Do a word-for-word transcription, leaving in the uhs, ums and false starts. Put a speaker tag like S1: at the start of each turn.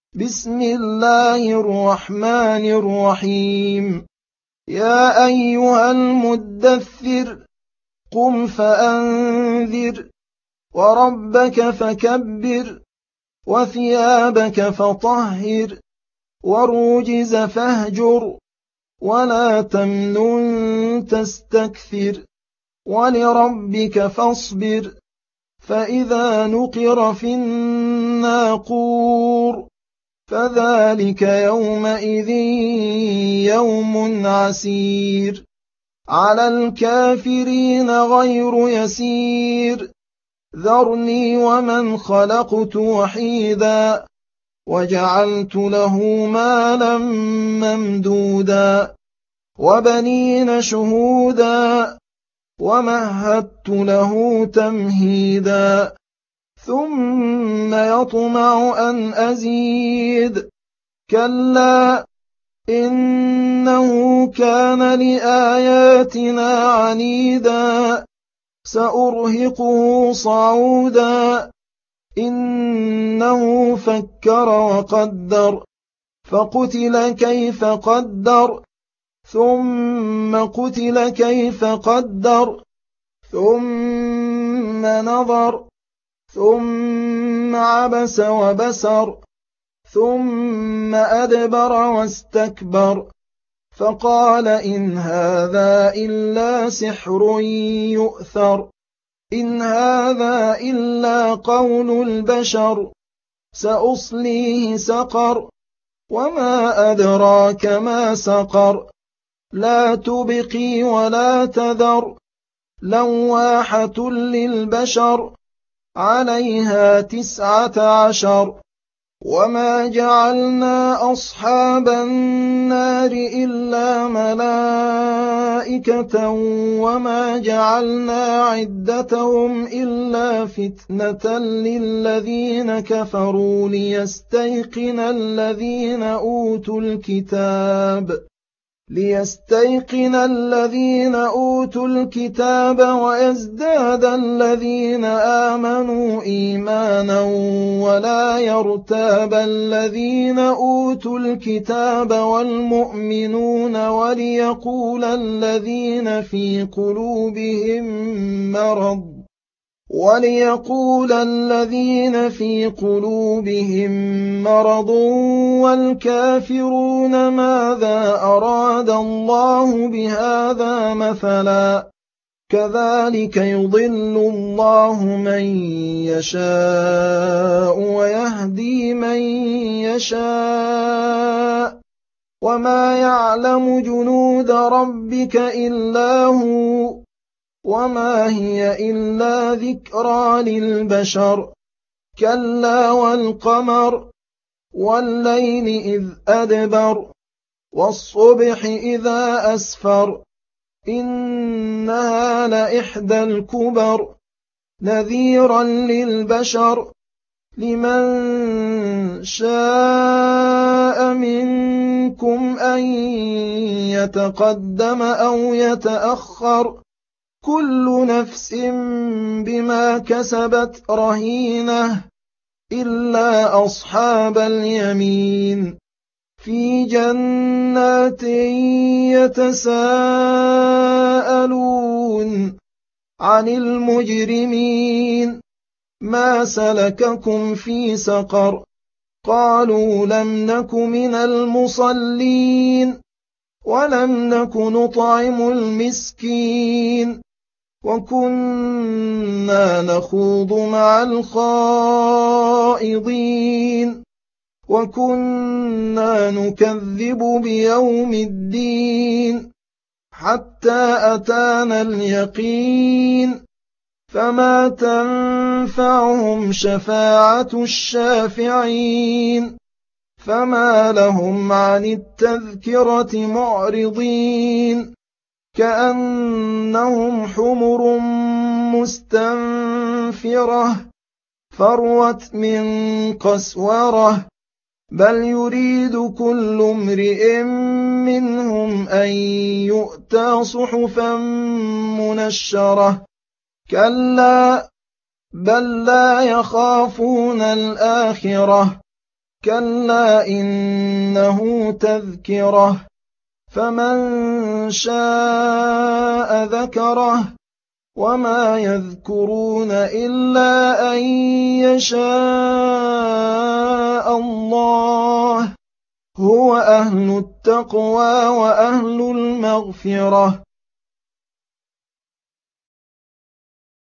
S1: بسم الله الرحمن الرحيم يا أيها المدثر قم فأنذر وربك فكبر وثيابك فطهر والرجز فاهجر ولا تمنن تستكثر ولربك فاصبر فإذا نقر في الناقور فذلك يومئذ يوم عسير على الكافرين غير يسير ذرني ومن خلقت وحيدا وجعلت له مالا ممدودا وبنين شهودا ومهدت له تمهيدا ثم يطمع أن أزيد كلا إنه كان لآياتنا عنيدا سأرهقه صعودا إنه فكر وقدر فقتل كيف قدر ثم قتل كيف قدر ثم نظر ثم عبس وبسر ثم أدبر واستكبر فقال إن هذا إلا سحر يؤثر إن هذا إلا قول البشر سأصليه سقر وما أدراك ما سقر لا تبقي ولا تذر لواحة للبشر عليها تسعة عشر وما جعلنا أصحاب النار إلا ملائكة وما جعلنا عدتهم إلا فتنة للذين كفروا ليستيقن الذين أوتوا الكتاب ليستيقن الذين أوتوا الكتاب ويزداد الذين آمنوا إيمانا ولا يرتاب الذين أوتوا الكتاب والمؤمنون وليقول الذين في قلوبهم مرض وليقول الذين في قلوبهم مرض والكافرون ماذا أراد الله بهذا مثلا كذلك يضل الله من يشاء ويهدي من يشاء وما يعلم جنود ربك إلا هو وما هي إلا ذكرى للبشر كلا والقمر والليل إذ أدبر والصبح إذا أسفر إنها لإحدى الكبر نذيرا للبشر لمن شاء منكم أن يتقدم أو يتأخر كل نفس بما كسبت رهينة إلا أصحاب اليمين في جنات يتساءلون عن المجرمين ما سلككم في سقر قالوا لم نك من المصلين ولم نك نطعم المسكين وكنا نخوض مع الخائضين وكنا نكذب بيوم الدين حتى أتانا اليقين فما تنفعهم شفاعة الشافعين فما لهم عن التذكرة معرضين كأنهم حمر مستنفرة فروت من قسورة بل يريد كل امرئ منهم أن يؤتى صحفا منشرة كلا بل لا يخافون الآخرة كَلَّا إِنَّهُ تَذْكِرَةٌ فَمَن شَاءَ ذَكَرَهُ وَمَا يَذْكُرُونَ إِلَّا أَن يَشَاءَ اللَّهُ هُوَ أَهْلُ التَّقْوَىٰ وَأَهْلُ الْمَغْفِرَةِ